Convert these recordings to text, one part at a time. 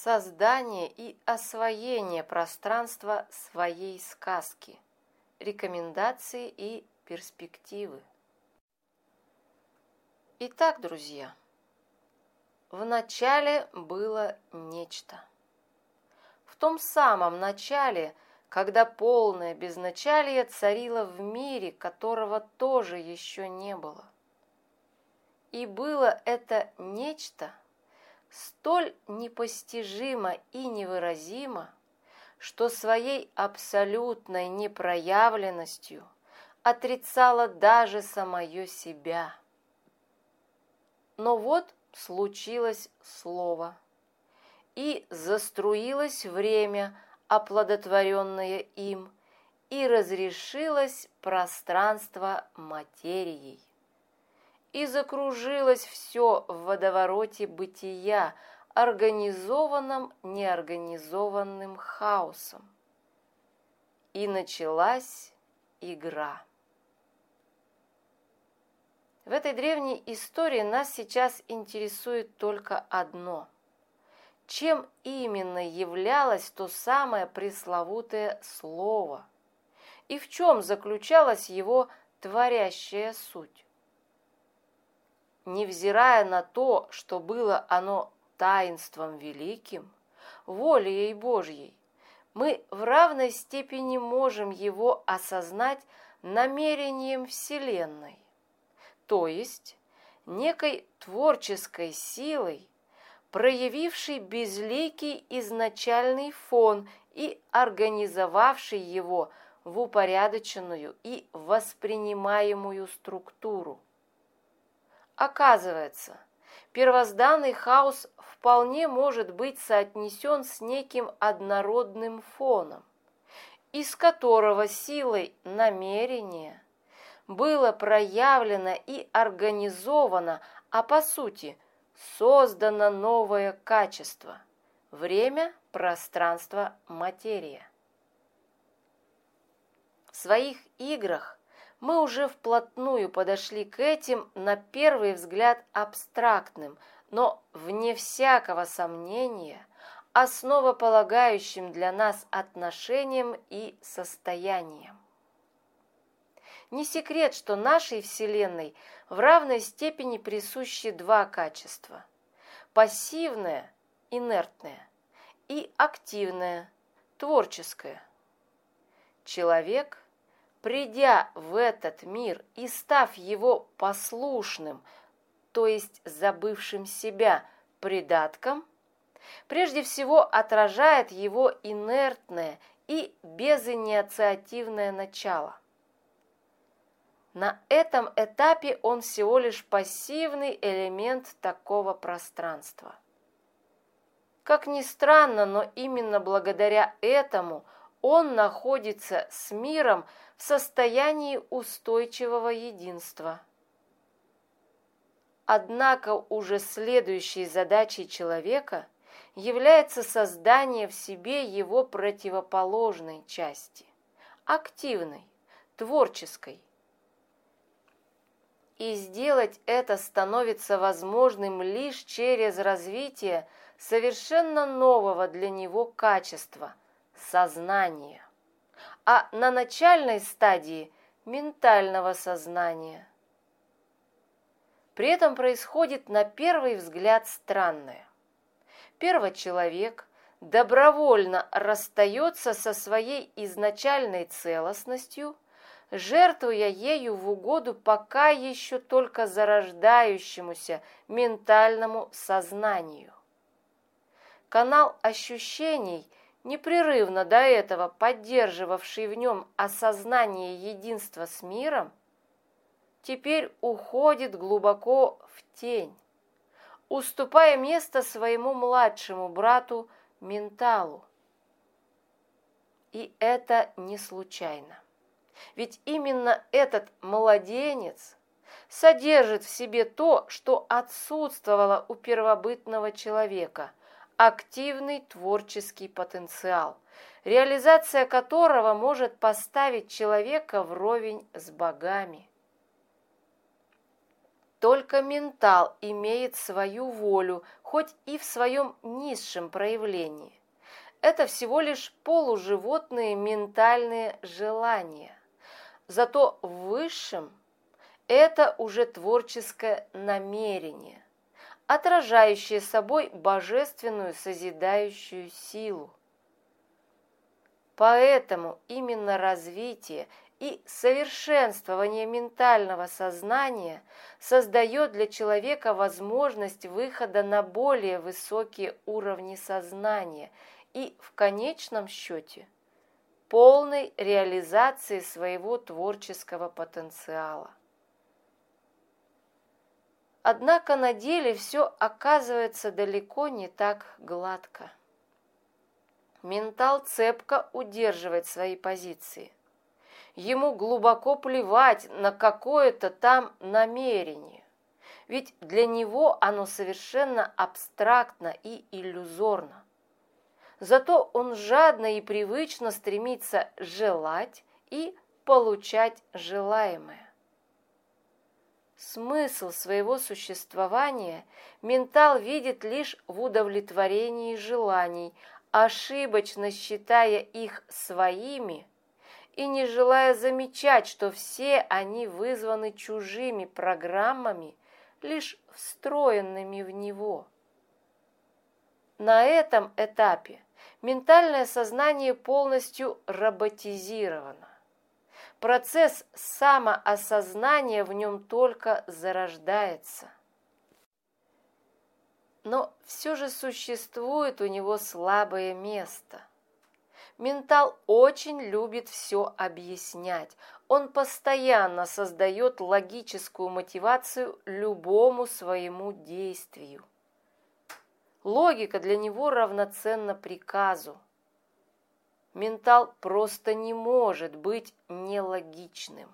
Создание и освоение пространства своей сказки. Рекомендации и перспективы. Итак, друзья, в начале было нечто. В том самом начале, когда полное безначалие царило в мире, которого тоже еще не было. И было это нечто столь непостижимо и невыразимо, что своей абсолютной непроявленностью отрицало даже самое себя. Но вот случилось слово, и заструилось время, оплодотворенное им, и разрешилось пространство материей. И закружилось все в водовороте бытия, организованным неорганизованным хаосом. И началась игра. В этой древней истории нас сейчас интересует только одно. Чем именно являлось то самое пресловутое слово? И в чем заключалась его творящая суть? Невзирая на то, что было оно таинством великим, волею Божьей, мы в равной степени можем его осознать намерением Вселенной, то есть некой творческой силой, проявившей безликий изначальный фон и организовавшей его в упорядоченную и воспринимаемую структуру. Оказывается, первозданный хаос вполне может быть соотнесен с неким однородным фоном, из которого силой намерения было проявлено и организовано, а по сути создано новое качество – время, пространство, материя. В своих играх мы уже вплотную подошли к этим, на первый взгляд, абстрактным, но, вне всякого сомнения, основополагающим для нас отношениям и состояниям. Не секрет, что нашей Вселенной в равной степени присущи два качества – пассивное, инертное, и активное, творческое. Человек – придя в этот мир и став его послушным, то есть забывшим себя, придатком, прежде всего отражает его инертное и безинициативное начало. На этом этапе он всего лишь пассивный элемент такого пространства. Как ни странно, но именно благодаря этому он находится с миром в состоянии устойчивого единства. Однако уже следующей задачей человека является создание в себе его противоположной части – активной, творческой. И сделать это становится возможным лишь через развитие совершенно нового для него качества – сознания, а на начальной стадии – ментального сознания. При этом происходит на первый взгляд странное. Первочеловек добровольно расстается со своей изначальной целостностью, жертвуя ею в угоду пока еще только зарождающемуся ментальному сознанию. Канал ощущений, непрерывно до этого поддерживавший в нем осознание единства с миром, теперь уходит глубоко в тень, уступая место своему младшему брату менталу. И это не случайно. Ведь именно этот младенец содержит в себе то, что отсутствовало у первобытного человека – активный творческий потенциал, реализация которого может поставить человека вровень с богами. Только ментал имеет свою волю, хоть и в своем низшем проявлении. Это всего лишь полуживотные ментальные желания. Зато в высшем это уже творческое намерение, отражающее собой божественную созидающую силу. Поэтому именно развитие и совершенствование ментального сознания создает для человека возможность выхода на более высокие уровни сознания и, в конечном счете, полной реализации своего творческого потенциала. Однако на деле все оказывается далеко не так гладко. Ментал цепко удерживает свои позиции. Ему глубоко плевать на какое-то там намерение, ведь для него оно совершенно абстрактно и иллюзорно. Зато он жадно и привычно стремится желать и получать желаемое. Смысл своего существования ментал видит лишь в удовлетворении желаний, ошибочно считая их своими и не желая замечать, что все они вызваны чужими программами, лишь встроенными в него. На этом этапе ментальное сознание полностью роботизировано. Процесс самоосознания в нем только зарождается. Но все же существует у него слабое место. Ментал очень любит все объяснять. Он постоянно создает логическую мотивацию любому своему действию. Логика для него равноценна приказу. Ментал просто не может быть нелогичным.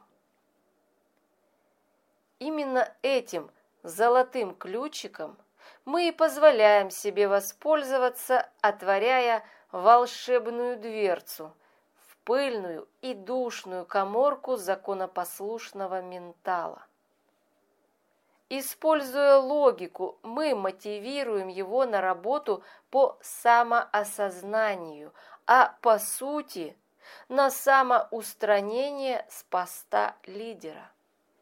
Именно этим золотым ключиком мы и позволяем себе воспользоваться, отворяя волшебную дверцу в пыльную и душную каморку законопослушного ментала. Используя логику, мы мотивируем его на работу по самоосознанию, а по сути на самоустранение с поста лидера.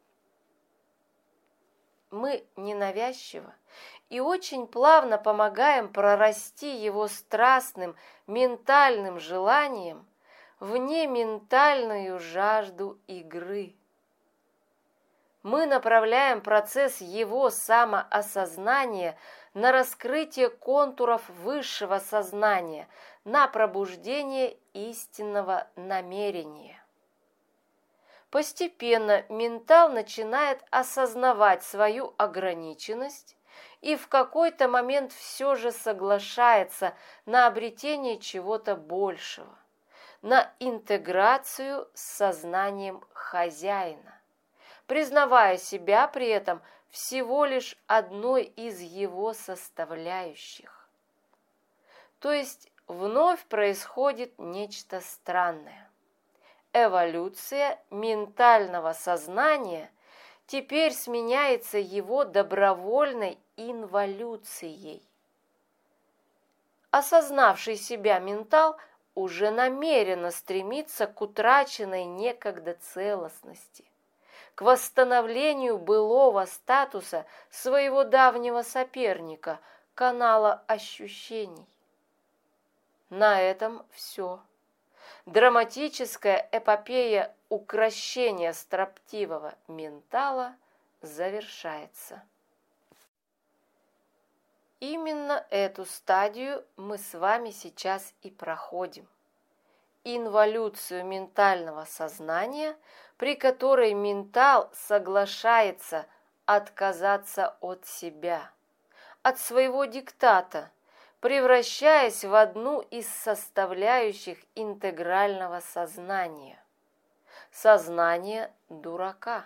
Мы ненавязчиво и очень плавно помогаем прорасти его страстным ментальным желанием в нементальную жажду игры. Мы направляем процесс его самоосознания на раскрытие контуров высшего сознания, на пробуждение истинного намерения. Постепенно ментал начинает осознавать свою ограниченность и в какой-то момент все же соглашается на обретение чего-то большего, на интеграцию с сознанием хозяина, признавая себя при этом всего лишь одной из его составляющих. То есть вновь происходит нечто странное. Эволюция ментального сознания теперь сменяется его добровольной инволюцией. Осознавший себя ментал уже намеренно стремится к утраченной некогда целостности, к восстановлению былого статуса своего давнего соперника, канала ощущений. На этом все. Драматическая эпопея укрощения строптивого ментала завершается. Именно эту стадию мы с вами сейчас и проходим. Инволюцию ментального сознания, при которой ментал соглашается отказаться от себя, от своего диктата, превращаясь в одну из составляющих интегрального сознания – сознание дурака.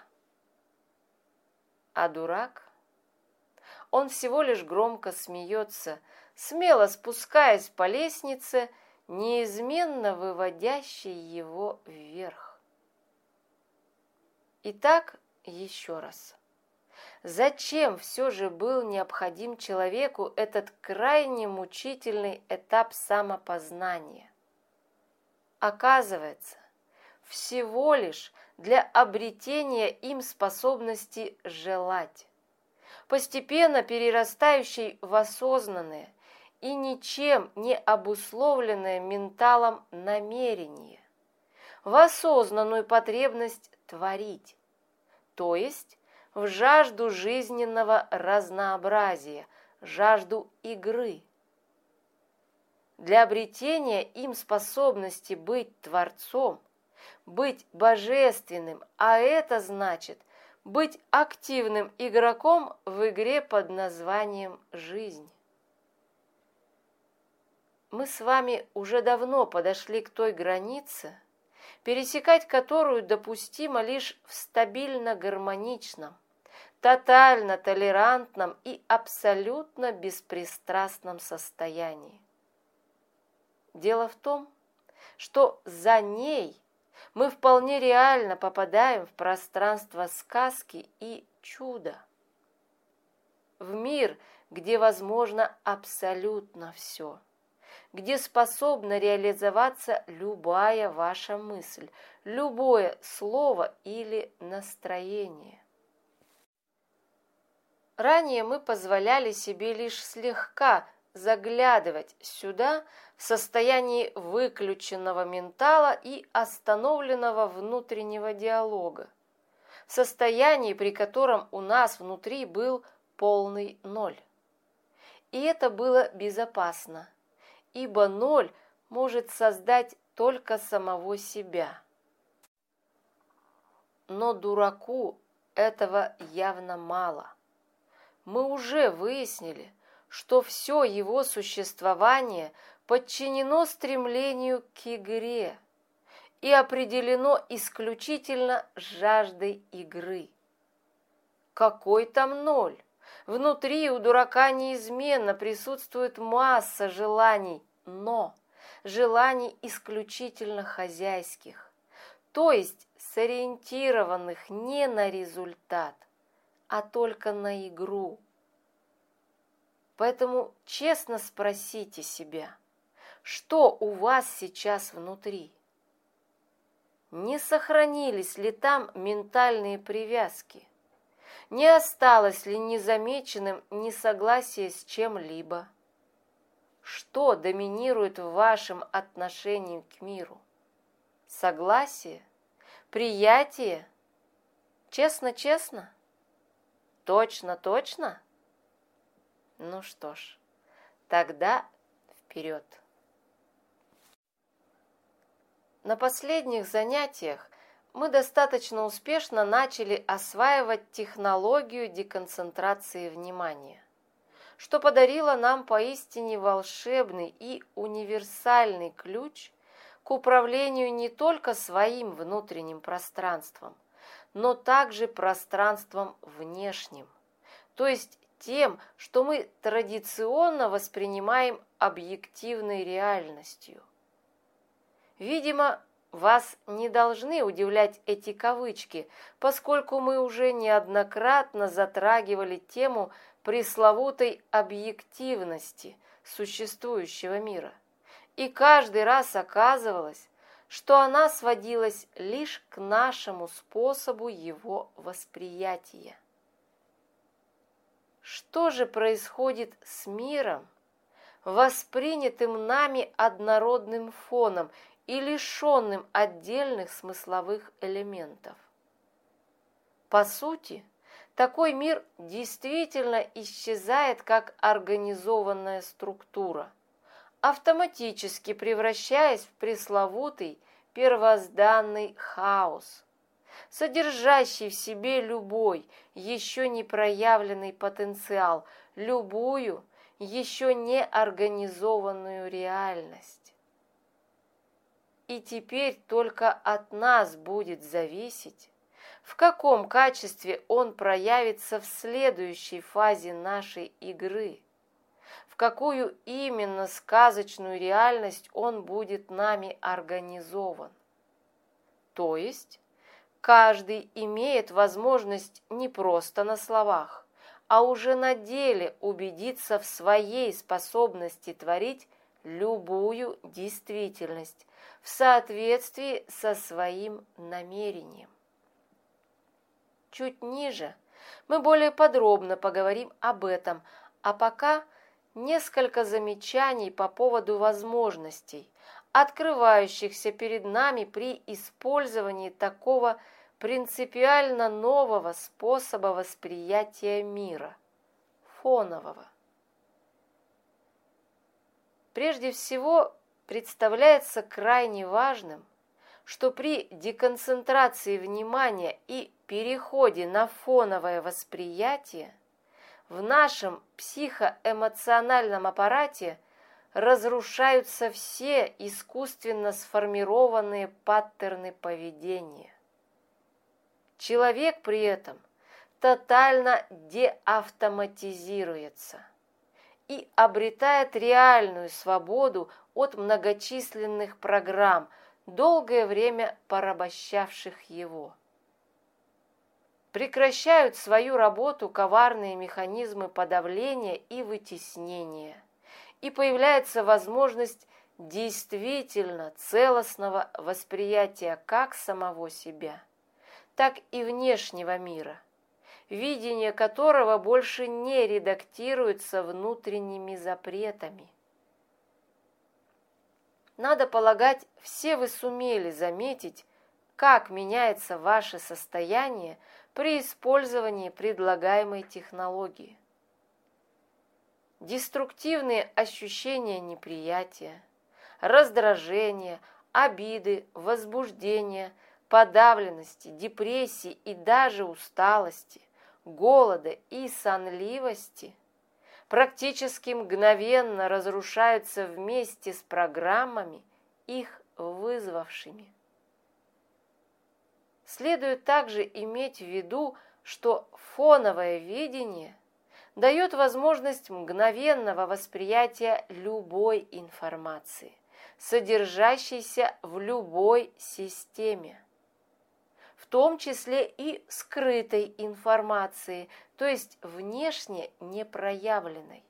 А дурак? Он всего лишь громко смеется, смело спускаясь по лестнице, неизменно выводящей его вверх. Итак, еще раз. Зачем все же был необходим человеку этот крайне мучительный этап самопознания? Оказывается, всего лишь для обретения им способности желать, постепенно перерастающей в осознанное и ничем не обусловленное менталом намерение, в осознанную потребность творить, то есть в жажду жизненного разнообразия, жажду игры. Для обретения им способности быть творцом, быть божественным, а это значит быть активным игроком в игре под названием «Жизнь». Мы с вами уже давно подошли к той границе, пересекать которую допустимо лишь в стабильно гармоничном, тотально толерантном и абсолютно беспристрастном состоянии. Дело в том, что за ней мы вполне реально попадаем в пространство сказки и чуда, в мир, где возможно абсолютно все, где способна реализоваться любая ваша мысль, любое слово или настроение. Ранее мы позволяли себе лишь слегка заглядывать сюда в состоянии выключенного ментала и остановленного внутреннего диалога, в состоянии, при котором у нас внутри был полный ноль. И это было безопасно, ибо ноль может создать только самого себя. Но дураку этого явно мало. Мы уже выяснили, что все его существование подчинено стремлению к игре и определено исключительно жаждой игры. Какой там ноль? Внутри у дурака неизменно присутствует масса желаний, но желаний исключительно хозяйских, то есть сориентированных не на результат, а только на игру. Поэтому честно спросите себя, что у вас сейчас внутри? Не сохранились ли там ментальные привязки? Не осталось ли незамеченным несогласие с чем-либо? Что доминирует в вашем отношении к миру? Согласие? Приятие? Честно-честно? Точно-точно? Ну что ж, тогда вперед. На последних занятиях мы достаточно успешно начали осваивать технологию деконцентрации внимания, что подарило нам поистине волшебный и универсальный ключ к управлению не только своим внутренним пространством, но также пространством внешним, то есть тем, что мы традиционно воспринимаем объективной реальностью. Видимо, вас не должны удивлять эти кавычки, поскольку мы уже неоднократно затрагивали тему пресловутой объективности существующего мира. И каждый раз оказывалось, что она сводилась лишь к нашему способу его восприятия. Что же происходит с миром, воспринятым нами однородным фоном и лишенным отдельных смысловых элементов? По сути, такой мир действительно исчезает как организованная структура, автоматически превращаясь в пресловутый первозданный хаос, содержащий в себе любой еще не проявленный потенциал, любую еще не организованную реальность. И теперь только от нас будет зависеть, в каком качестве он проявится в следующей фазе нашей игры, в какую именно сказочную реальность он будет нами организован. То есть каждый имеет возможность не просто на словах, а уже на деле убедиться в своей способности творить любую действительность в соответствии со своим намерением. Чуть ниже мы более подробно поговорим об этом, а пока несколько замечаний по поводу возможностей, открывающихся перед нами при использовании такого принципиально нового способа восприятия мира – фонового. Прежде всего, представляется крайне важным, что при деконцентрации внимания и переходе на фоновое восприятие в нашем психоэмоциональном аппарате разрушаются все искусственно сформированные паттерны поведения. Человек при этом тотально деавтоматизируется и обретает реальную свободу от многочисленных программ, долгое время порабощавших его. Прекращают свою работу коварные механизмы подавления и вытеснения, и появляется возможность действительно целостного восприятия как самого себя, так и внешнего мира, видение которого больше не редактируется внутренними запретами. Надо полагать, все вы сумели заметить, как меняется ваше состояние при использовании предлагаемой технологии. Деструктивные ощущения неприятия, раздражения, обиды, возбуждения, подавленности, депрессии и даже усталости, голода и сонливости практически мгновенно разрушаются вместе с программами, их вызвавшими. Следует также иметь в виду, что фоновое видение дает возможность мгновенного восприятия любой информации, содержащейся в любой системе, в том числе и скрытой информации, то есть внешне непроявленной.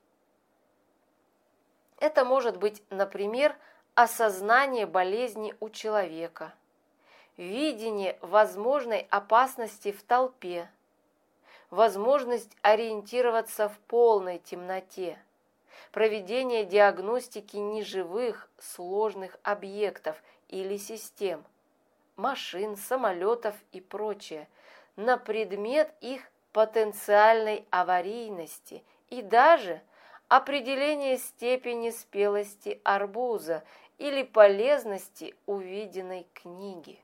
Это может быть, например, осознание болезни у человека, видение возможной опасности в толпе, возможность ориентироваться в полной темноте, проведение диагностики неживых сложных объектов или систем, машин, самолетов и прочее, на предмет их потенциальной аварийности и даже определение степени спелости арбуза или полезности увиденной книги.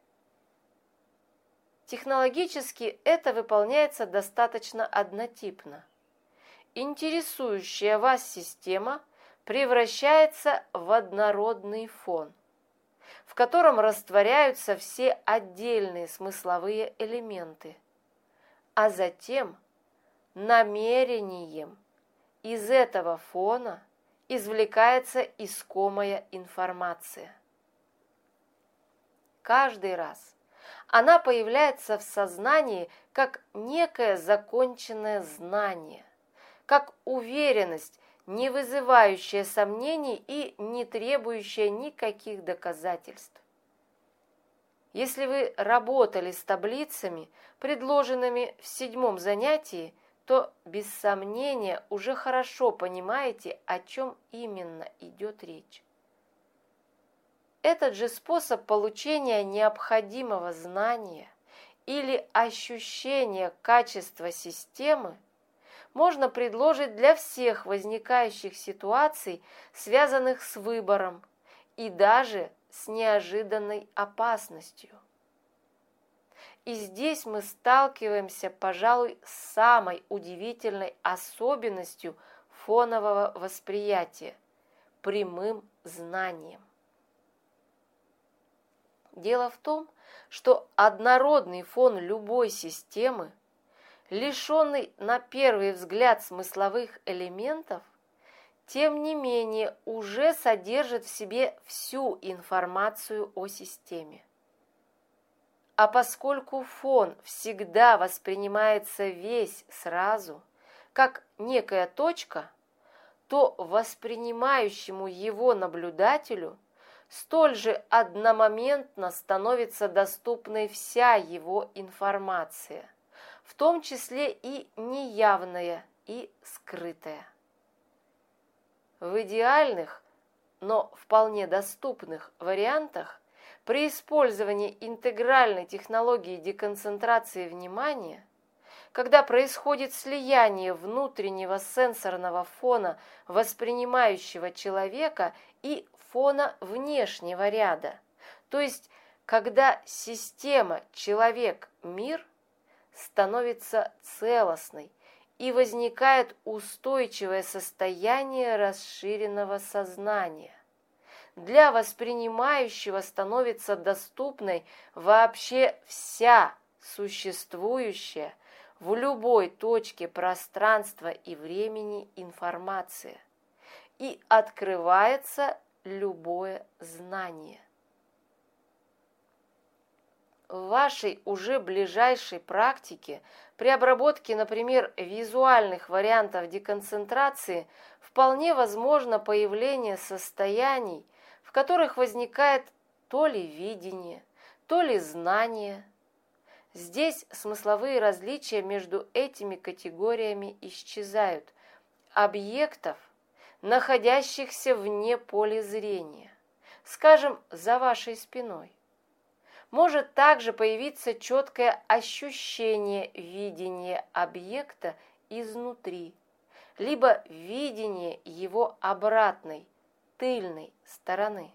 Технологически это выполняется достаточно однотипно. Интересующая вас система превращается в однородный фон, в котором растворяются все отдельные смысловые элементы, а затем намерением из этого фона извлекается искомая информация. Каждый раз она появляется в сознании как некое законченное знание, как уверенность, не вызывающая сомнений и не требующая никаких доказательств. Если вы работали с таблицами, предложенными в 7 занятии, то без сомнения уже хорошо понимаете, о чем именно идет речь. Этот же способ получения необходимого знания или ощущения качества системы можно предложить для всех возникающих ситуаций, связанных с выбором и даже с неожиданной опасностью. И здесь мы сталкиваемся, пожалуй, с самой удивительной особенностью фонового восприятия – прямым знанием. Дело в том, что однородный фон любой системы, лишенный на первый взгляд смысловых элементов, тем не менее уже содержит в себе всю информацию о системе. А поскольку фон всегда воспринимается весь сразу, как некая точка, то воспринимающему его наблюдателю столь же одномоментно становится доступной вся его информация, в том числе и неявная, и скрытая. В идеальных, но вполне доступных вариантах при использовании интегральной технологии деконцентрации внимания, когда происходит слияние внутреннего сенсорного фона воспринимающего человека и фона внешнего ряда, то есть когда система человек-мир становится целостной и возникает устойчивое состояние расширенного сознания. Для воспринимающего становится доступной вообще вся существующая в любой точке пространства и времени информация, и открывается любое знание. В вашей уже ближайшей практике при обработке, например, визуальных вариантов деконцентрации вполне возможно появление состояний, в которых возникает то ли видение, то ли знание. Здесь смысловые различия между этими категориями исчезают, объектов, находящихся вне поля зрения, скажем, за вашей спиной. Может также появиться четкое ощущение видения объекта изнутри, либо видение его обратной, тыльной стороны.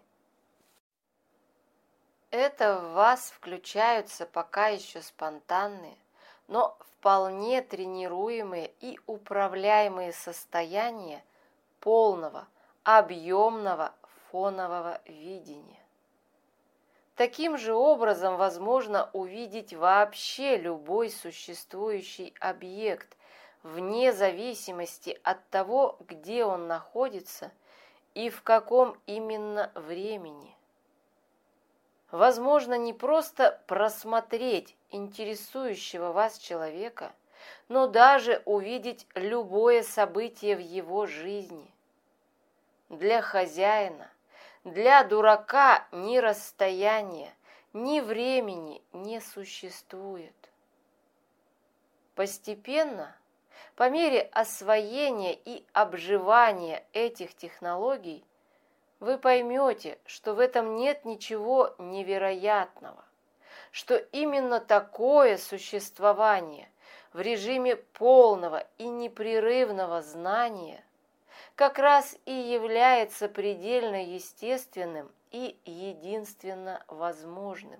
Это в вас включаются пока еще спонтанные, но вполне тренируемые и управляемые состояния полного, объемного фонового видения. Таким же образом возможно увидеть вообще любой существующий объект, вне зависимости от того, где он находится и в каком именно времени. Возможно не просто просмотреть интересующего вас человека, но даже увидеть любое событие в его жизни. Для хозяина, для дурака ни расстояния, ни времени не существует. Постепенно, по мере освоения и обживания этих технологий, вы поймете, что в этом нет ничего невероятного, что именно такое существование в режиме полного и непрерывного знания как раз и является предельно естественным и единственно возможным.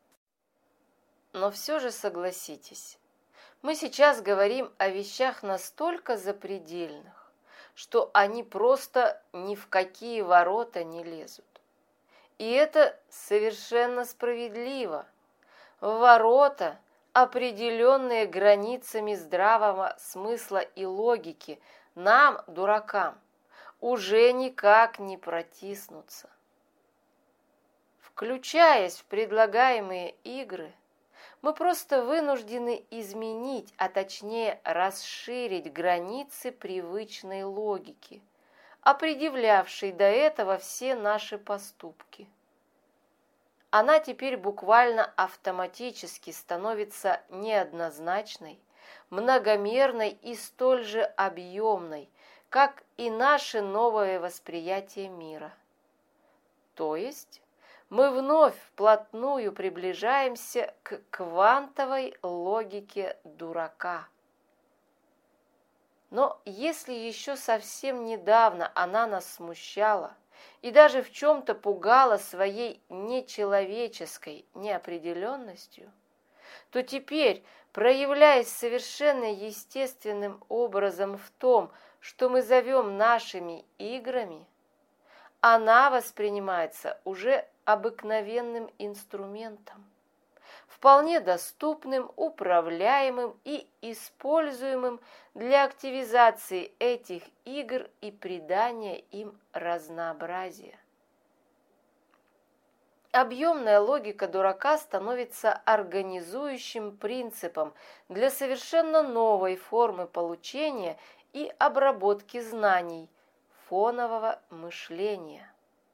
Но все же согласитесь, мы сейчас говорим о вещах настолько запредельных, что они просто ни в какие ворота не лезут. И это совершенно справедливо. В ворота, определенные границами здравого смысла и логики, нам, дуракам, уже никак не протиснуться. Включаясь в предлагаемые игры, мы просто вынуждены изменить, а точнее расширить границы привычной логики, определявшей до этого все наши поступки. Она теперь буквально автоматически становится неоднозначной, многомерной и столь же объемной, как и наше новое восприятие мира. То есть мы вновь вплотную приближаемся к квантовой логике дурака. Но если еще совсем недавно она нас смущала и даже в чем-то пугала своей нечеловеческой неопределенностью, то теперь, проявляясь совершенно естественным образом в том, что мы зовем нашими играми, она воспринимается уже обыкновенным инструментом, вполне доступным, управляемым и используемым для активизации этих игр и придания им разнообразия. объемная логика дурака становится организующим принципом для совершенно новой формы получения и обработки знаний – фонового мышления.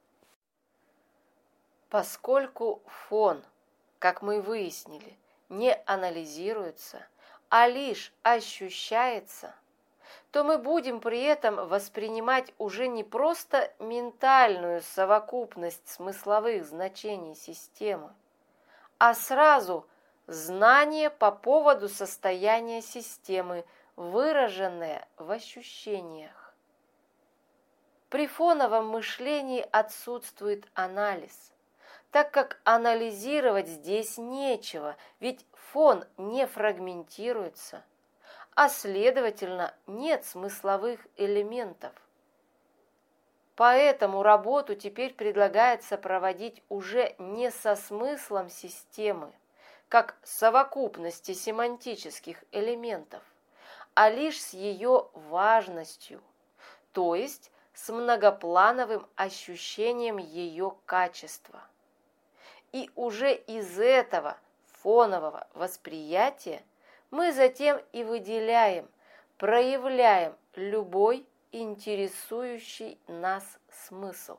Поскольку фон, как мы выяснили, не анализируется, а лишь ощущается, то мы будем при этом воспринимать уже не просто ментальную совокупность смысловых значений системы, а сразу знание по поводу состояния системы, выраженное в ощущениях. При фоновом мышлении отсутствует анализ, так как анализировать здесь нечего, ведь фон не фрагментируется, а следовательно нет смысловых элементов. Поэтому работу теперь предлагается проводить уже не со смыслом системы, как совокупности семантических элементов, а лишь с ее важностью, то есть с многоплановым ощущением ее качества. И уже из этого фонового восприятия мы затем и выделяем, проявляем любой интересующий нас смысл.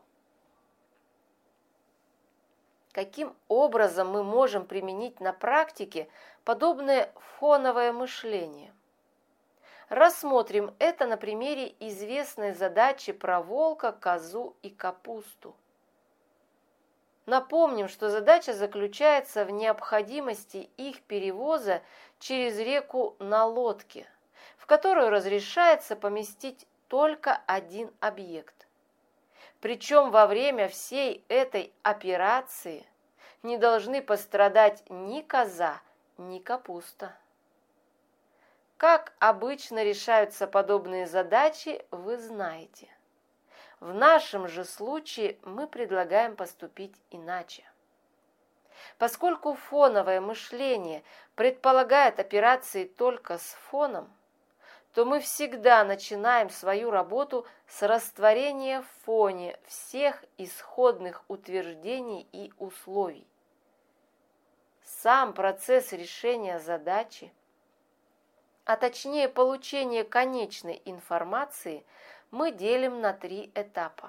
Каким образом мы можем применить на практике подобное фоновое мышление? Рассмотрим это на примере известной задачи про волка, козу и капусту. Напомним, что задача заключается в необходимости их перевоза через реку на лодке, в которую разрешается поместить только один объект. Причем во время всей этой операции не должны пострадать ни коза, ни капуста. Как обычно решаются подобные задачи, вы знаете. В нашем же случае мы предлагаем поступить иначе. Поскольку фоновое мышление предполагает операции только с фоном, то мы всегда начинаем свою работу с растворения в фоне всех исходных утверждений и условий. Сам процесс решения задачи, а точнее получения конечной информации, мы делим на 3 этапа.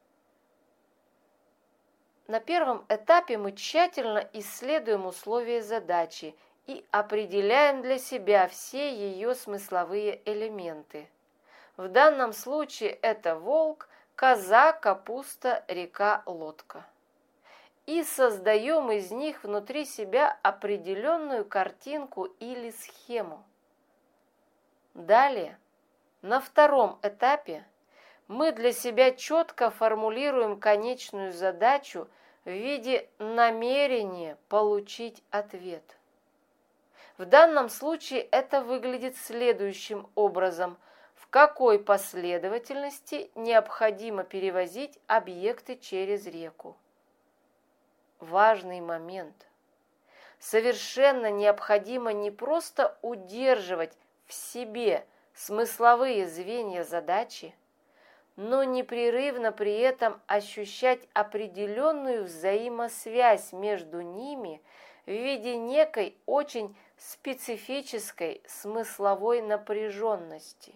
На первом этапе мы тщательно исследуем условия задачи и определяем для себя все ее смысловые элементы. В данном случае это волк, коза, капуста, река, лодка. И создаем из них внутри себя определенную картинку или схему. Далее, на втором этапе, мы для себя четко формулируем конечную задачу в виде намерения получить ответ. В данном случае это выглядит следующим образом: в какой последовательности необходимо перевозить объекты через реку. Важный момент. Совершенно необходимо не просто удерживать в себе смысловые звенья задачи, но непрерывно при этом ощущать определенную взаимосвязь между ними в виде некой очень специфической смысловой напряженности.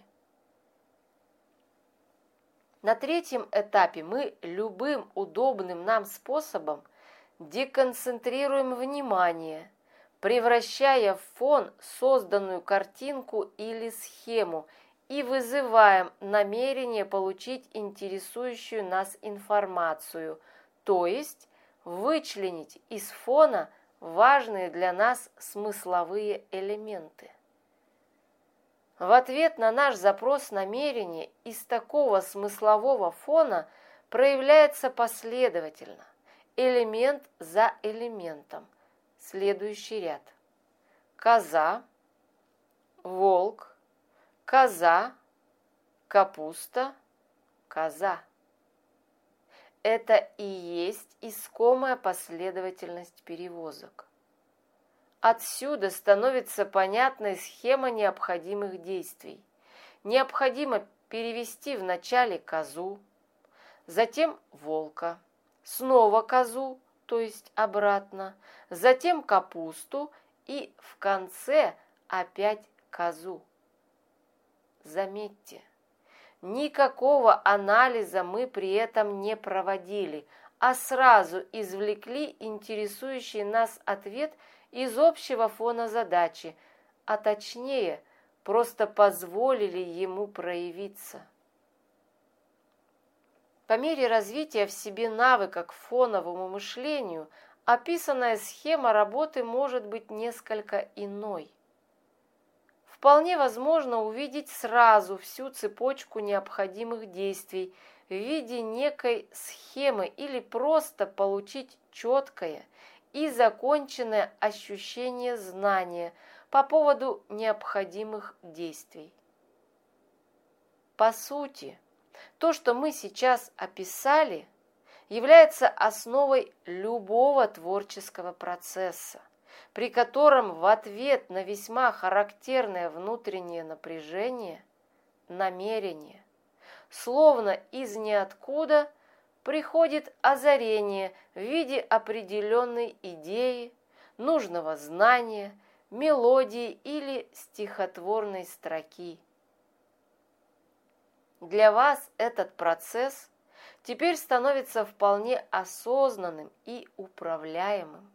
На третьем этапе мы любым удобным нам способом деконцентрируем внимание, превращая в фон созданную картинку или схему и вызываем намерение получить интересующую нас информацию, то есть вычленить из фона важные для нас смысловые элементы. В ответ на наш запрос намерения из такого смыслового фона проявляется последовательно, элемент за элементом. Следующий ряд. Коза, волк, коза, капуста, коза. Это и есть искомая последовательность перевозок. Отсюда становится понятной схема необходимых действий. Необходимо перевести вначале козу, затем волка, снова козу, то есть обратно, затем капусту и в конце опять козу. Заметьте, никакого анализа мы при этом не проводили, а сразу извлекли интересующий нас ответ из общего фона задачи, а точнее, просто позволили ему проявиться. По мере развития в себе навыка к фоновому мышлению, описанная схема работы может быть несколько иной. Вполне возможно увидеть сразу всю цепочку необходимых действий в виде некой схемы или просто получить четкое и законченное ощущение знания по поводу необходимых действий. По сути, то, что мы сейчас описали, является основой любого творческого процесса, при котором в ответ на весьма характерное внутреннее напряжение, намерение, словно из ниоткуда приходит озарение в виде определенной идеи, нужного знания, мелодии или стихотворной строки. Для вас этот процесс теперь становится вполне осознанным и управляемым.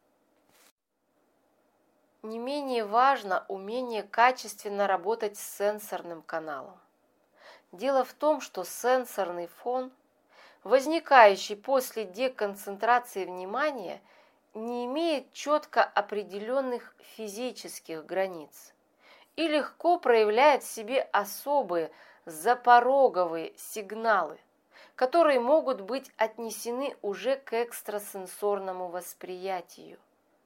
Не менее важно умение качественно работать с сенсорным каналом. Дело в том, что сенсорный фон, возникающий после деконцентрации внимания, не имеет четко определенных физических границ и легко проявляет в себе особые запороговые сигналы, которые могут быть отнесены уже к экстрасенсорному восприятию.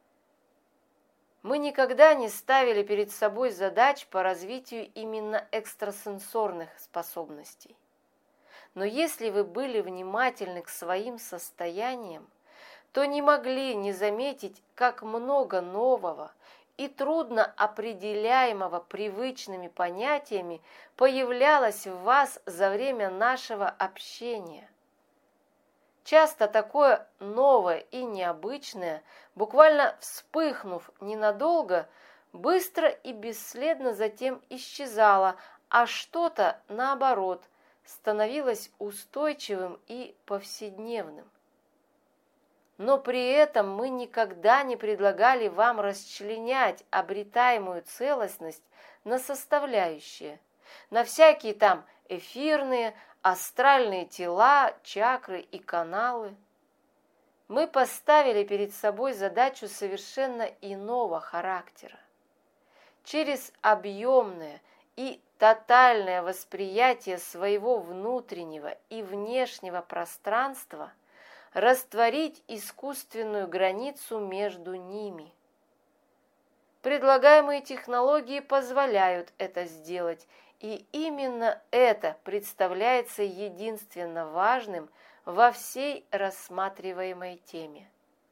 Мы никогда не ставили перед собой задач по развитию именно экстрасенсорных способностей. Но если вы были внимательны к своим состояниям, то не могли не заметить, как много нового и трудно определяемого привычными понятиями появлялось в вас за время нашего общения. Часто такое новое и необычное, буквально вспыхнув ненадолго, быстро и бесследно затем исчезало, а что-то, наоборот, становилось устойчивым и повседневным. Но при этом мы никогда не предлагали вам расчленять обретаемую целостность на составляющие, на всякие там эфирные, астральные тела, чакры и каналы. Мы поставили перед собой задачу совершенно иного характера. Через объемное и тотальное восприятие своего внутреннего и внешнего пространства растворить искусственную границу между ними. Предлагаемые технологии позволяют это сделать, и именно это представляется единственно важным во всей рассматриваемой теме.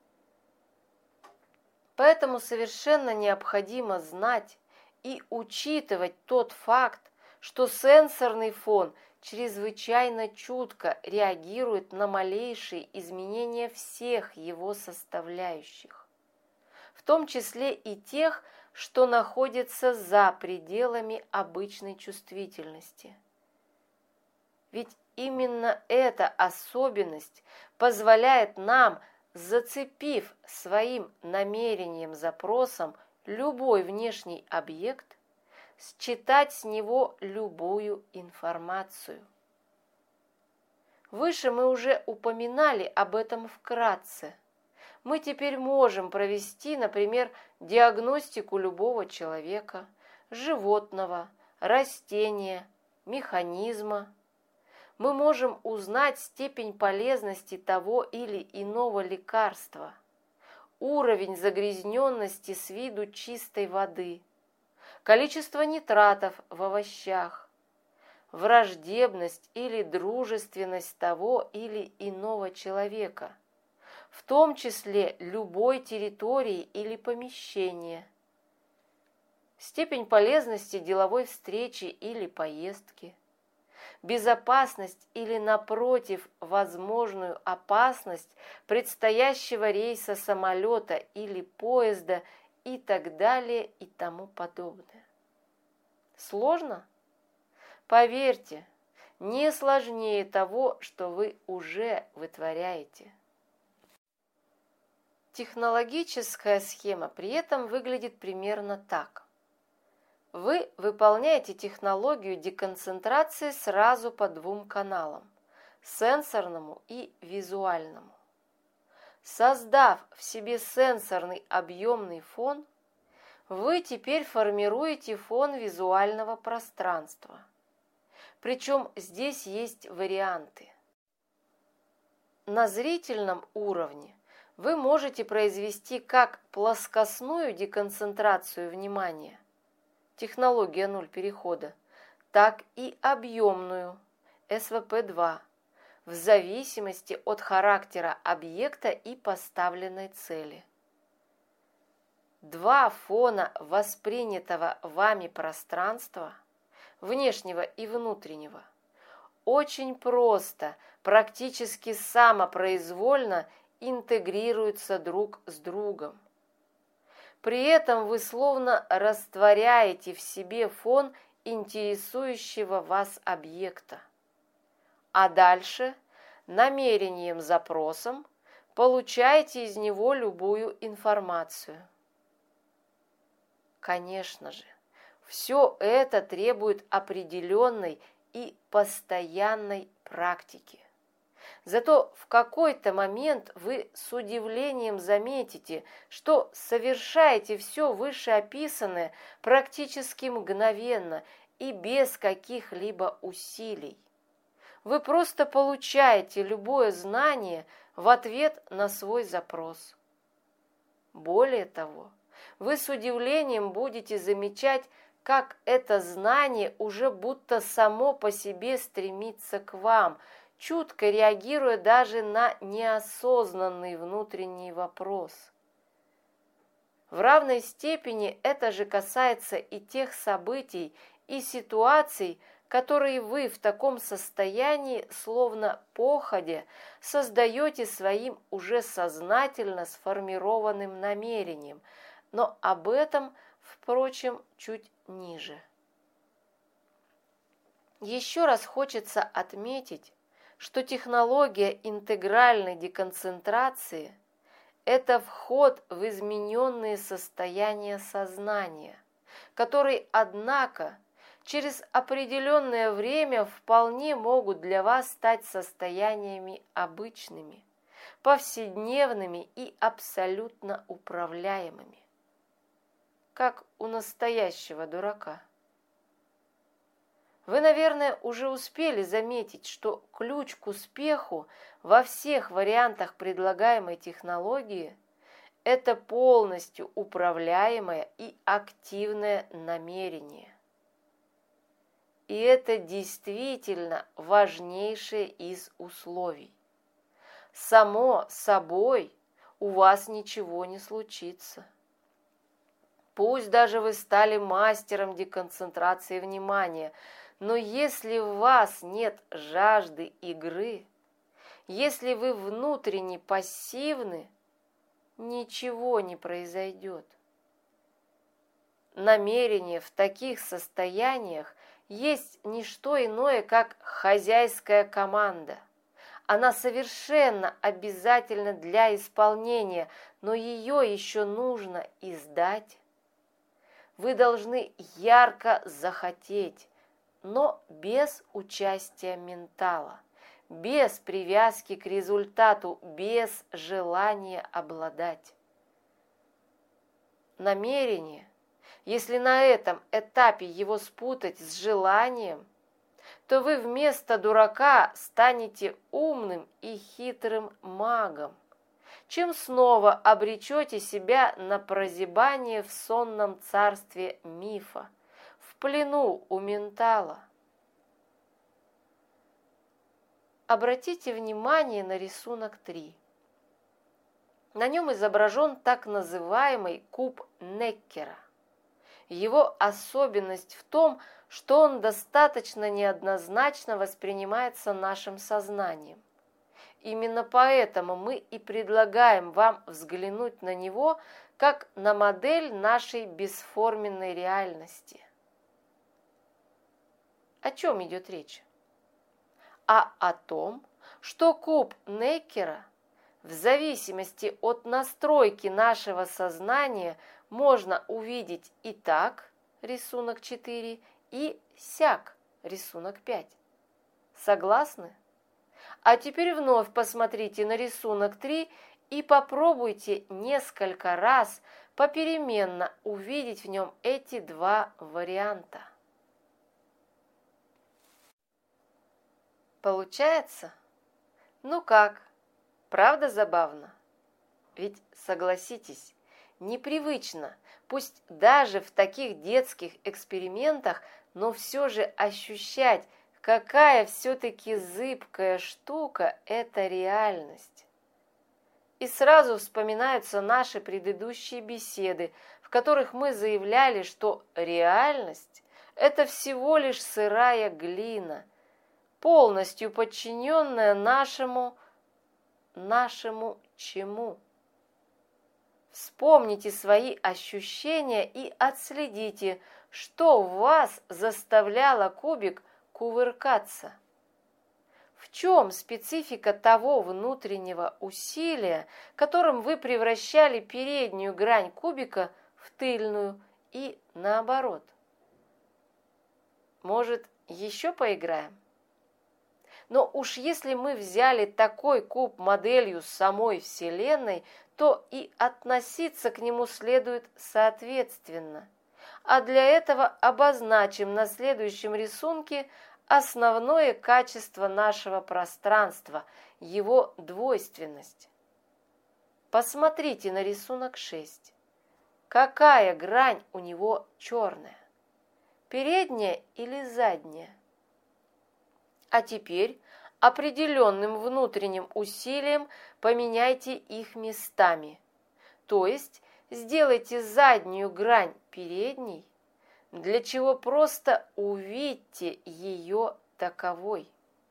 Поэтому совершенно необходимо знать и учитывать тот факт, что сенсорный фон чрезвычайно чутко реагирует на малейшие изменения всех его составляющих, в том числе и тех, что находится за пределами обычной чувствительности. Ведь именно эта особенность позволяет нам, зацепив своим намерением-запросом любой внешний объект, считать с него любую информацию. Выше мы уже упоминали об этом вкратце. Мы теперь можем провести, например, диагностику любого человека, животного, растения, механизма. Мы можем узнать степень полезности того или иного лекарства, уровень загрязненности с виду чистой воды, количество нитратов в овощах, враждебность или дружественность того или иного человека, в том числе любой территории или помещения, степень полезности деловой встречи или поездки, безопасность или, напротив, возможную опасность предстоящего рейса самолета или поезда и так далее и тому подобное. Сложно? Поверьте, не сложнее того, что вы уже вытворяете. Технологическая схема при этом выглядит примерно так. Вы выполняете технологию деконцентрации сразу по двум каналам – сенсорному и визуальному. Создав в себе сенсорный объемный фон, вы теперь формируете фон визуального пространства. Причем здесь есть варианты. На зрительном уровне вы можете произвести как плоскостную деконцентрацию внимания, технология нуль перехода, так и объемную, СВП-2, в зависимости от характера объекта и поставленной цели. Два фона воспринятого вами пространства, внешнего и внутреннего, очень просто, практически самопроизвольно интегрируются друг с другом. При этом вы словно растворяете в себе фон интересующего вас объекта. А дальше, намерением-запросом, получаете из него любую информацию. Конечно же, все это требует определенной и постоянной практики. Зато в какой-то момент вы с удивлением заметите, что совершаете все вышеописанное практически мгновенно и без каких-либо усилий. Вы просто получаете любое знание в ответ на свой запрос. Более того, вы с удивлением будете замечать, как это знание уже будто само по себе стремится к вам, чутко реагируя даже на неосознанный внутренний вопрос. В равной степени это же касается и тех событий и ситуаций, которые вы в таком состоянии, словно походя, создаете своим уже сознательно сформированным намерением, но об этом, впрочем, чуть ниже. Еще раз хочется отметить, что технология интегральной деконцентрации – это вход в измененные состояния сознания, которые, однако, через определенное время вполне могут для вас стать состояниями обычными, повседневными и абсолютно управляемыми, как у настоящего дурака. Вы, наверное, уже успели заметить, что ключ к успеху во всех вариантах предлагаемой технологии – это полностью управляемое и активное намерение. И это действительно важнейшее из условий. Само собой у вас ничего не случится. Пусть даже вы стали мастером деконцентрации внимания, но если в вас нет жажды игры, если вы внутренне пассивны, ничего не произойдет. Намерение в таких состояниях есть не что иное, как хозяйская команда. Она совершенно обязательна для исполнения, но ее еще нужно издать. Вы должны ярко захотеть, но без участия ментала, без привязки к результату, без желания обладать. Намерение, если на этом этапе его спутать с желанием, то вы вместо дурака станете умным и хитрым магом, чем снова обречете себя на прозябание в сонном царстве мифа, в плену у ментала. Обратите внимание на рисунок 3. На нем изображен так называемый куб Неккера. Его особенность в том, что он достаточно неоднозначно воспринимается нашим сознанием. Именно поэтому мы и предлагаем вам взглянуть на него как на модель нашей бесформенной реальности. О чем идет речь? А о том, что куб Неккера в зависимости от настройки нашего сознания можно увидеть и так, рисунок 4, и сяк, рисунок 5. Согласны? А теперь вновь посмотрите на рисунок 3 и попробуйте несколько раз попеременно увидеть в нем эти два варианта. Получается? Ну как, правда забавно? Ведь, согласитесь, непривычно, пусть даже в таких детских экспериментах, но все же ощущать, какая все-таки зыбкая штука эта реальность. И сразу вспоминаются наши предыдущие беседы, в которых мы заявляли, что реальность – это всего лишь сырая глина, полностью подчиненная нашему чему? Вспомните свои ощущения и отследите, что в вас заставляло кубик кувыркаться. В чем специфика того внутреннего усилия, которым вы превращали переднюю грань кубика в тыльную и наоборот? Может, еще поиграем? Но уж если мы взяли такой куб моделью самой Вселенной, то и относиться к нему следует соответственно. А для этого обозначим на следующем рисунке основное качество нашего пространства, его двойственность. Посмотрите на рисунок 6. Какая грань у него черная? Передняя или задняя? А теперь определенным внутренним усилием поменяйте их местами. То есть сделайте заднюю грань передней, для чего просто увидьте ее таковой.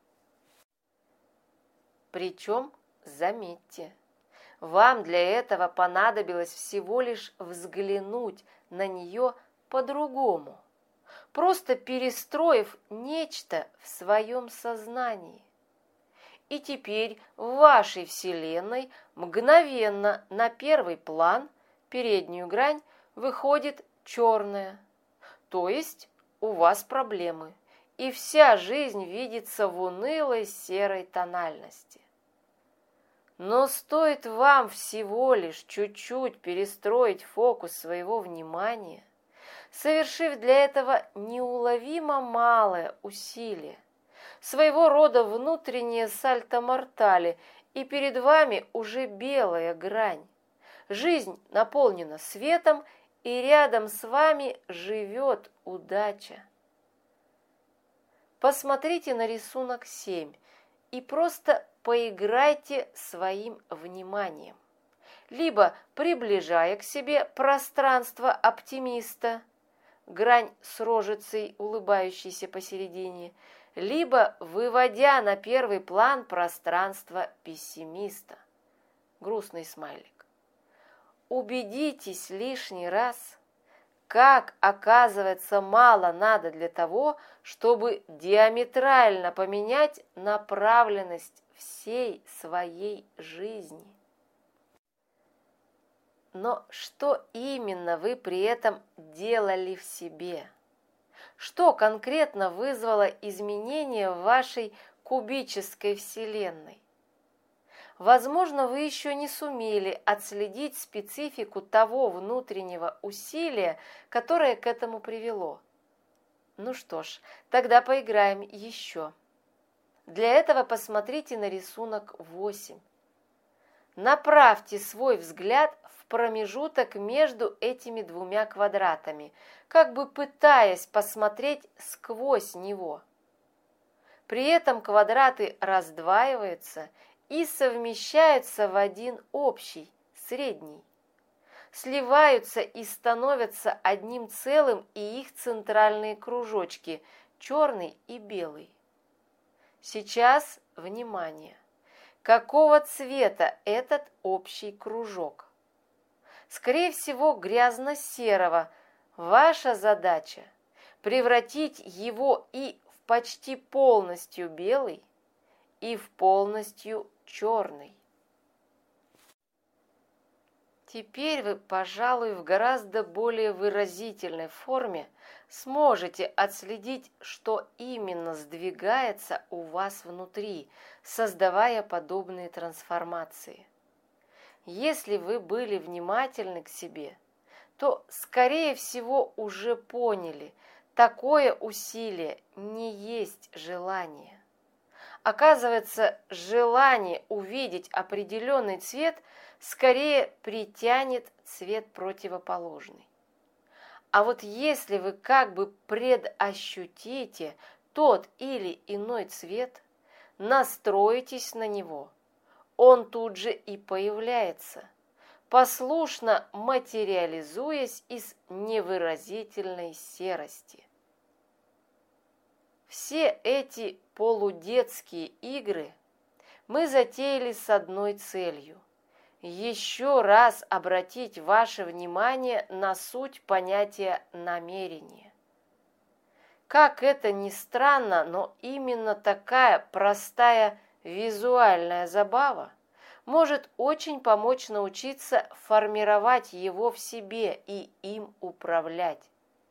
Причем, заметьте, вам для этого понадобилось всего лишь взглянуть на нее по-другому, просто перестроив нечто в своем сознании. И теперь в вашей Вселенной мгновенно на первый план, переднюю грань, выходит черная. То есть у вас проблемы, и вся жизнь видится в унылой серой тональности. Но стоит вам всего лишь чуть-чуть перестроить фокус своего внимания, совершив для этого неуловимо малое усилие, своего рода внутреннее сальто-мортале, и перед вами уже белая грань. Жизнь наполнена светом, и рядом с вами живет удача. Посмотрите на рисунок 7 и просто поиграйте своим вниманием, либо приближая к себе пространство оптимиста, грань с рожицей, улыбающейся посередине, либо выводя на первый план пространство пессимиста, грустный смайлик. Убедитесь лишний раз, как, оказывается, мало надо для того, чтобы диаметрально поменять направленность всей своей жизни. Но что именно вы при этом делали в себе? Что конкретно вызвало изменения в вашей кубической вселенной? Возможно, вы еще не сумели отследить специфику того внутреннего усилия, которое к этому привело. Ну что ж, тогда поиграем еще. Для этого посмотрите на рисунок 8. Направьте свой взгляд в промежуток между этими двумя квадратами, как бы пытаясь посмотреть сквозь него. При этом квадраты раздваиваются и совмещаются в один общий, средний. сливаются и становятся одним целым и их центральные кружочки – черный и белый. Сейчас внимание! Какого цвета этот общий кружок? Скорее всего, грязно-серого. Ваша задача – превратить его и в почти полностью белый, и в полностью черный. Теперь вы, пожалуй, в гораздо более выразительной форме сможете отследить, что именно сдвигается у вас внутри, создавая подобные трансформации. Если вы были внимательны к себе, то, скорее всего, уже поняли, такое усилие не есть желание. Оказывается, желание увидеть определенный цвет скорее притянет цвет противоположный. А вот если вы как бы предощутите тот или иной цвет, настроитесь на него, он тут же и появляется, послушно материализуясь из невыразительной серости. Все эти полудетские игры мы затеяли с одной целью – еще раз обратить ваше внимание на суть понятия намерения. Как это ни странно, но именно такая простая визуальная забава может очень помочь научиться формировать его в себе и им управлять.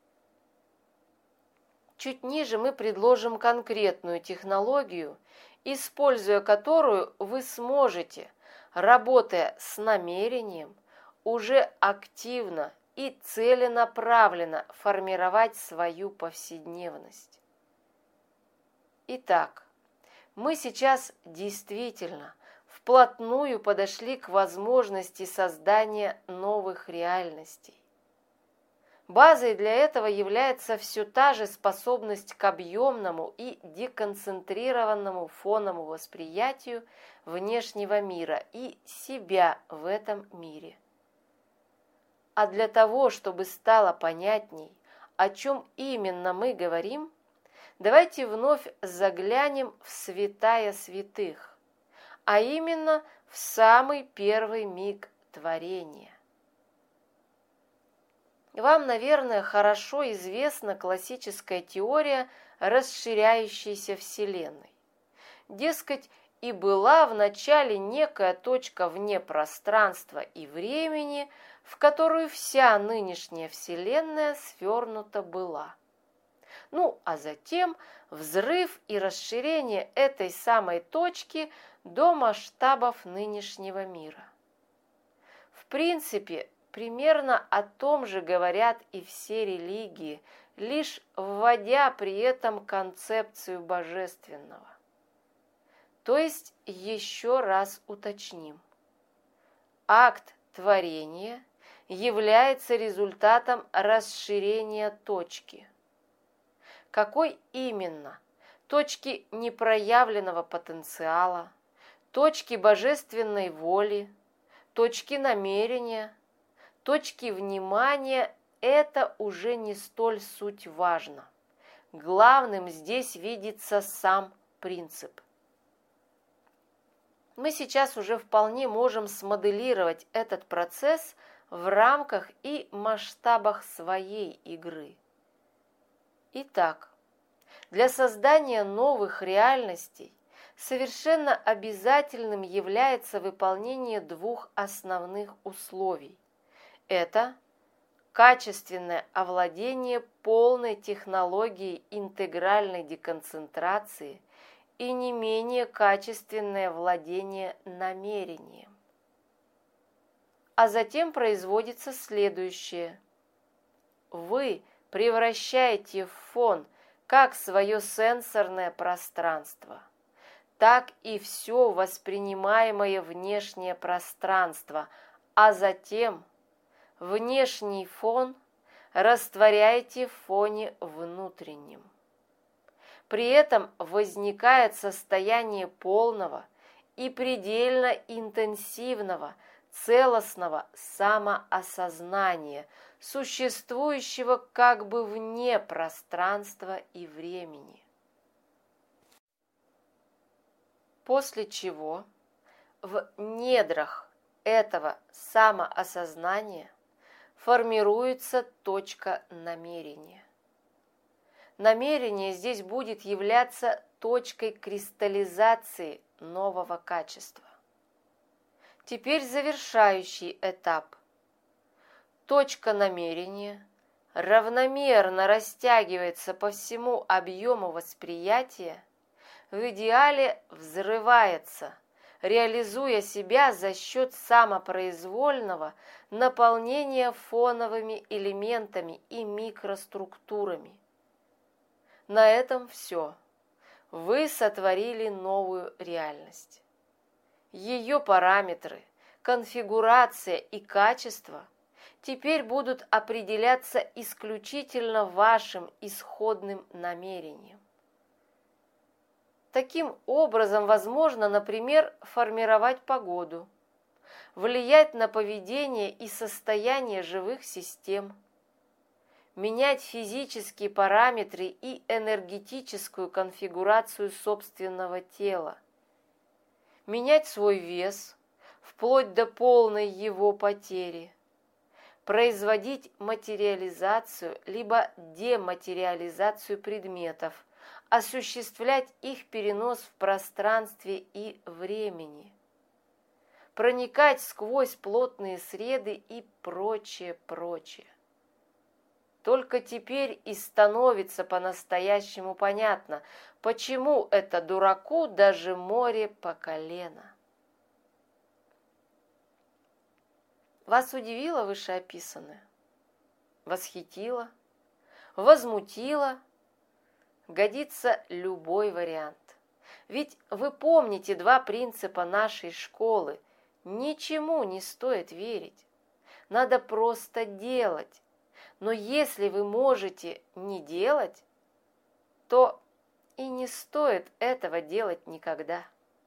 Чуть ниже мы предложим конкретную технологию, используя которую вы сможете, работая с намерением, уже активно и целенаправленно формировать свою повседневность. Итак, мы сейчас действительно вплотную подошли к возможности создания новых реальностей. Базой для этого является все та же способность к объемному и деконцентрированному фоновому восприятию внешнего мира и себя в этом мире. А для того, чтобы стало понятней, о чем именно мы говорим, давайте вновь заглянем в святая святых, а именно в самый первый миг творения. Вам, наверное, хорошо известна классическая теория расширяющейся Вселенной. Дескать, и была в начале некая точка вне пространства и времени, в которую вся нынешняя Вселенная свернута была. Ну, а затем взрыв и расширение этой самой точки до масштабов нынешнего мира. В принципе, примерно о том же говорят и все религии, лишь вводя при этом концепцию божественного. То есть, еще раз уточним. Акт творения является результатом расширения точки. Какой именно? Точки непроявленного потенциала, точки божественной воли, точки намерения, точки внимания – это уже не столь суть важно. Главным здесь видится сам принцип. Мы сейчас уже вполне можем смоделировать этот процесс в рамках и масштабах своей игры. Итак, для создания новых реальностей совершенно обязательным является выполнение двух основных условий. Это качественное овладение полной технологией интегральной деконцентрации и не менее качественное владение намерением. А затем производится следующее. Вы превращаете в фон как свое сенсорное пространство, так и все воспринимаемое внешнее пространство, а затем внешний фон растворяете в фоне внутреннем. При этом возникает состояние полного и предельно интенсивного целостного самоосознания, существующего как бы вне пространства и времени. После чего в недрах этого самоосознания формируется точка намерения. Намерение здесь будет являться точкой кристаллизации нового качества. Теперь завершающий этап. Точка намерения равномерно растягивается по всему объему восприятия, в идеале взрывается, реализуя себя за счет самопроизвольного наполнения фоновыми элементами и микроструктурами. На этом все. Вы сотворили новую реальность. Ее параметры, конфигурация и качество теперь будут определяться исключительно вашим исходным намерением. Таким образом, возможно, например, формировать погоду, влиять на поведение и состояние живых систем, менять физические параметры и энергетическую конфигурацию собственного тела, менять свой вес, вплоть до полной его потери, производить материализацию либо дематериализацию предметов, осуществлять их перенос в пространстве и времени, проникать сквозь плотные среды и прочее. Только теперь и становится по-настоящему понятно, почему это дураку даже море по колено. Вас удивило вышеописанное? Восхитило? Возмутило? Годится любой вариант. Ведь вы помните два принципа нашей школы. Ничему не стоит верить. Надо просто делать. Но если вы можете не делать, то и не стоит этого делать никогда.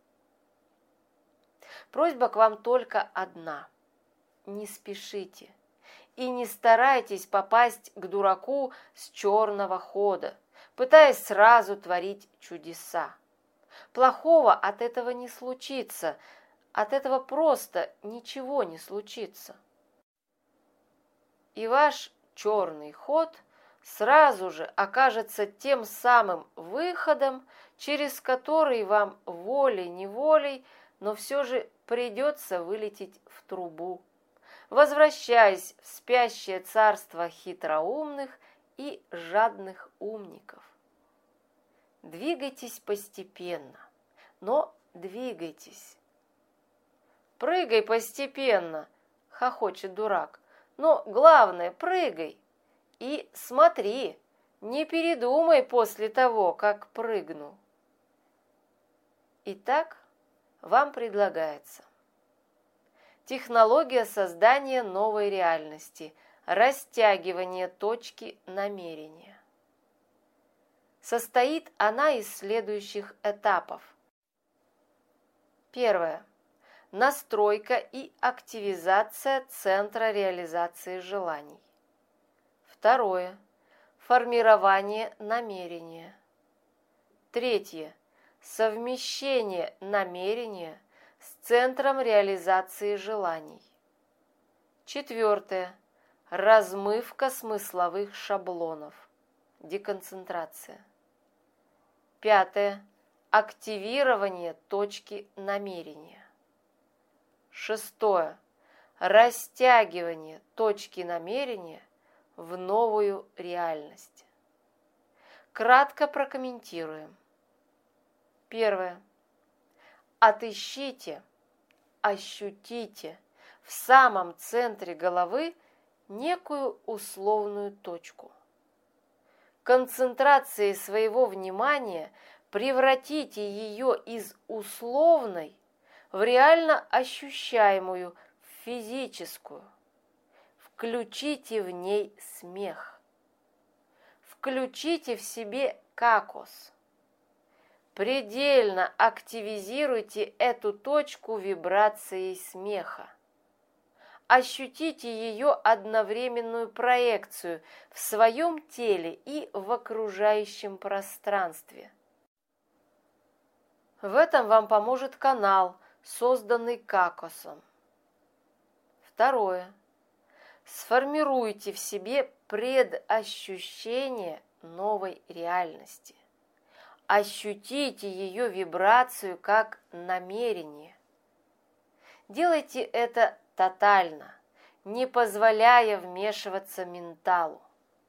Просьба к вам только одна. Не спешите и не старайтесь попасть к дураку с черного хода, пытаясь сразу творить чудеса. Плохого от этого не случится, от этого просто ничего не случится. И ваш черный ход сразу же окажется тем самым выходом, через который вам волей-неволей, но все же придется вылететь в трубу, возвращаясь в спящее царство хитроумных и жадных умников. Двигайтесь постепенно, но двигайтесь. «Прыгай постепенно», — хохочет дурак. «Но главное, прыгай. И смотри, не передумай после того, как прыгнул». Итак, вам предлагается технология создания новой реальности, растягивание точки намерения. Состоит она из следующих этапов. Первое. Настройка и активизация центра реализации желаний. Второе. Формирование намерения. Третье. Совмещение намерения с центром реализации желаний. Четвертое. Размывка смысловых шаблонов. Деконцентрация. Пятое. Активирование точки намерения. Шестое. Растягивание точки намерения в новую реальность. Кратко прокомментируем. Первое. Отыщите, ощутите в самом центре головы некую условную точку. Концентрацией своего внимания превратите ее из условной в реально ощущаемую, в физическую. Включите в ней смех. Включите в себе какос. Предельно активизируйте эту точку вибрацией смеха. ощутите ее одновременную проекцию в своем теле и в окружающем пространстве. В этом вам поможет канал, созданный Какосом. Второе. Сформируйте в себе предощущение новой реальности. Ощутите ее вибрацию как намерение. Делайте это тотально, не позволяя вмешиваться менталу.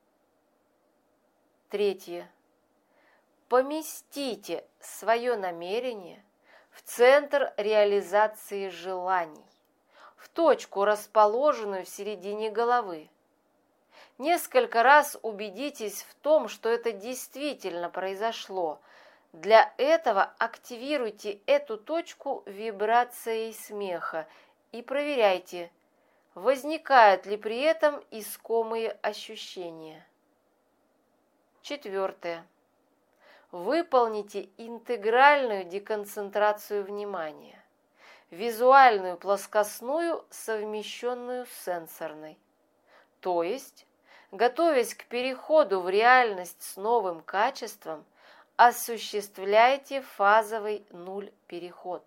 Третье. Поместите свое намерение в центр реализации желаний, в точку, расположенную в середине головы. Несколько раз убедитесь в том, что это действительно произошло. Для этого активируйте эту точку вибрацией смеха и проверяйте, возникают ли при этом искомые ощущения. Четвертое. Выполните интегральную деконцентрацию внимания, визуальную плоскостную, совмещенную с сенсорной. То есть, готовясь к переходу в реальность с новым качеством, осуществляйте фазовый нуль-переход.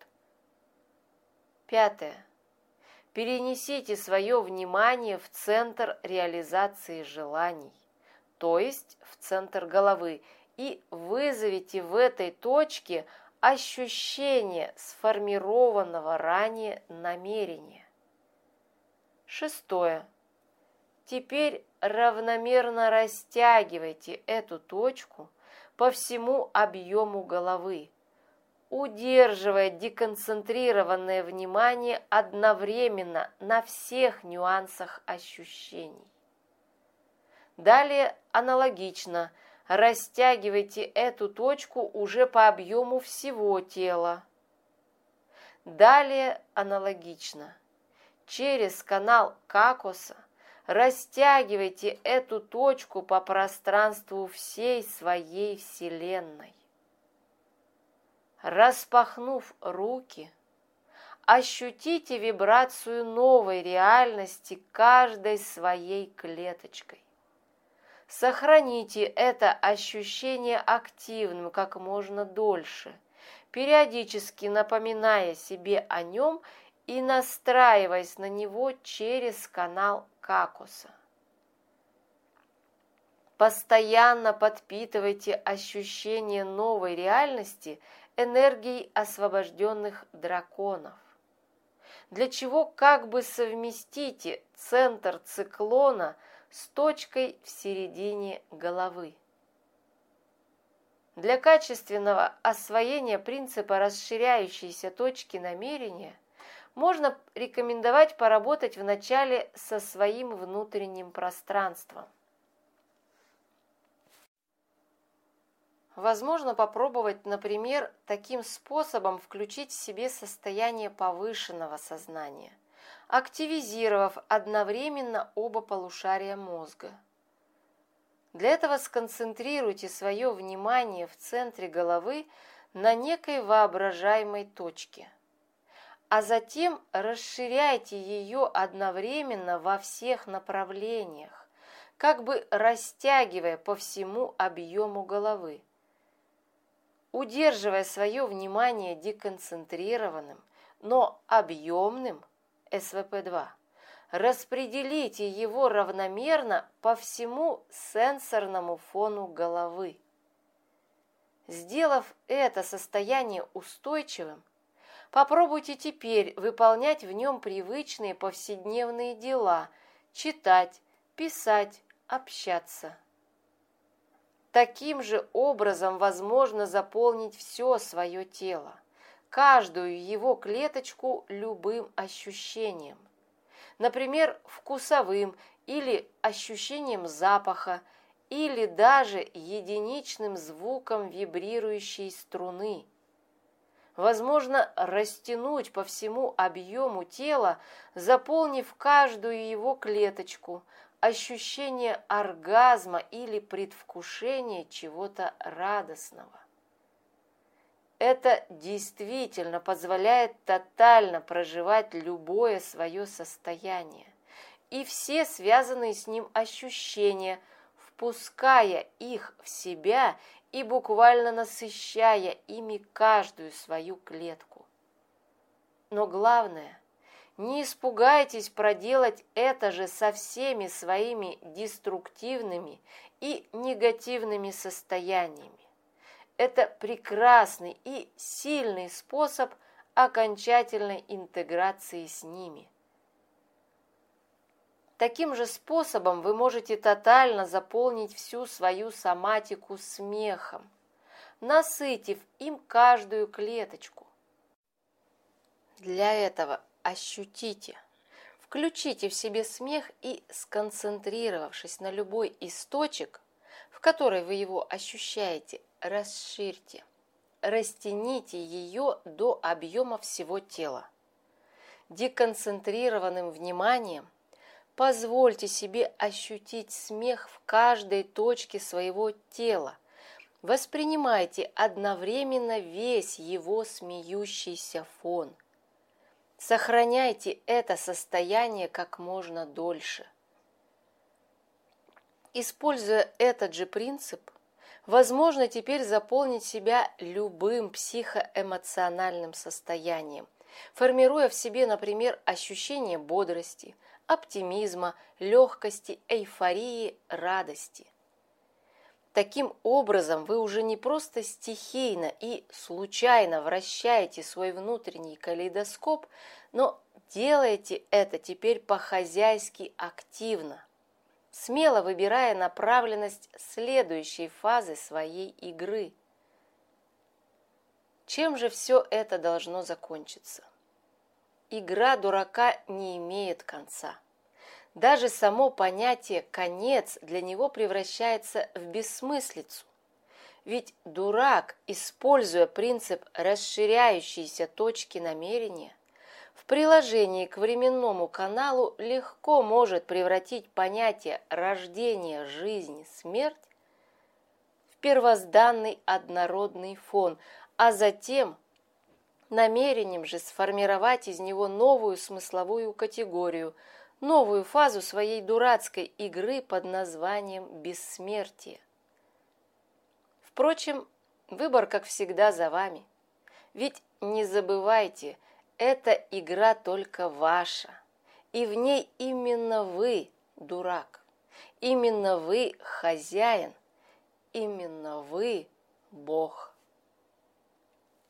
Пятое. Перенесите свое внимание в центр реализации желаний, то есть в центр головы, и вызовите в этой точке ощущение сформированного ранее намерения. Шестое. Теперь равномерно растягивайте эту точку по всему объему головы, удерживая деконцентрированное внимание одновременно на всех нюансах ощущений. Далее аналогично растягивайте эту точку уже по объему всего тела. Далее аналогично через канал Какоса растягивайте эту точку по пространству всей своей Вселенной. Распахнув руки, ощутите вибрацию новой реальности каждой своей клеточкой. Сохраните это ощущение активным как можно дольше, периодически напоминая себе о нем и настраиваясь на него через канал Какоса. Постоянно подпитывайте ощущение новой реальности энергией освобожденных драконов, для чего как бы совместите центр циклона с точкой в середине головы. Для качественного освоения принципа расширяющейся точки намерения можно рекомендовать поработать вначале со своим внутренним пространством. Возможно попробовать, например, таким способом включить в себе состояние повышенного сознания, активизировав одновременно оба полушария мозга. Для этого сконцентрируйте свое внимание в центре головы на некой воображаемой точке, а затем расширяйте ее одновременно во всех направлениях, как бы растягивая по всему объему головы. Удерживая свое внимание деконцентрированным, но объемным СВП-2, распределите его равномерно по всему сенсорному фону головы. Сделав это состояние устойчивым, попробуйте теперь выполнять в нем привычные повседневные дела, читать, писать, общаться. Таким же образом возможно заполнить все свое тело, каждую его клеточку любым ощущением. Например, вкусовым или ощущением запаха, или даже единичным звуком вибрирующей струны. Возможно растянуть по всему объему тела, заполнив каждую его клеточку, ощущение оргазма или предвкушение чего-то радостного. Это действительно позволяет тотально проживать любое свое состояние и все связанные с ним ощущения, впуская их в себя и буквально насыщая ими каждую свою клетку. Но главное, не испугайтесь проделать это же со всеми своими деструктивными и негативными состояниями. Это прекрасный и сильный способ окончательной интеграции с ними. Таким же способом вы можете тотально заполнить всю свою соматику смехом, насытив им каждую клеточку. Для этого ощутите, включите в себе смех и, сконцентрировавшись на любой из точек, в которой вы его ощущаете, расширьте, растяните ее до объема всего тела. Деконцентрированным вниманием позвольте себе ощутить смех в каждой точке своего тела. Воспринимайте одновременно весь его смеющийся фон. Сохраняйте это состояние как можно дольше. Используя этот же принцип, возможно теперь заполнить себя любым психоэмоциональным состоянием, формируя в себе, например, ощущение бодрости, оптимизма, легкости, эйфории, радости. Таким образом, вы уже не просто стихийно и случайно вращаете свой внутренний калейдоскоп, но делаете это теперь по-хозяйски активно, смело выбирая направленность следующей фазы своей игры. Чем же все это должно закончиться? Игра дурака не имеет конца. Даже само понятие «конец» для него превращается в бессмыслицу. Ведь дурак, используя принцип расширяющейся точки намерения, в приложении к временному каналу легко может превратить понятие рождение, жизнь, смерть в первозданный однородный фон, а затем намерением же сформировать из него новую смысловую категорию, новую фазу своей дурацкой игры под названием бессмертие. Впрочем, выбор, как всегда, за вами. Ведь не забывайте, эта игра только ваша, и в ней именно вы дурак, именно вы хозяин, именно вы Бог.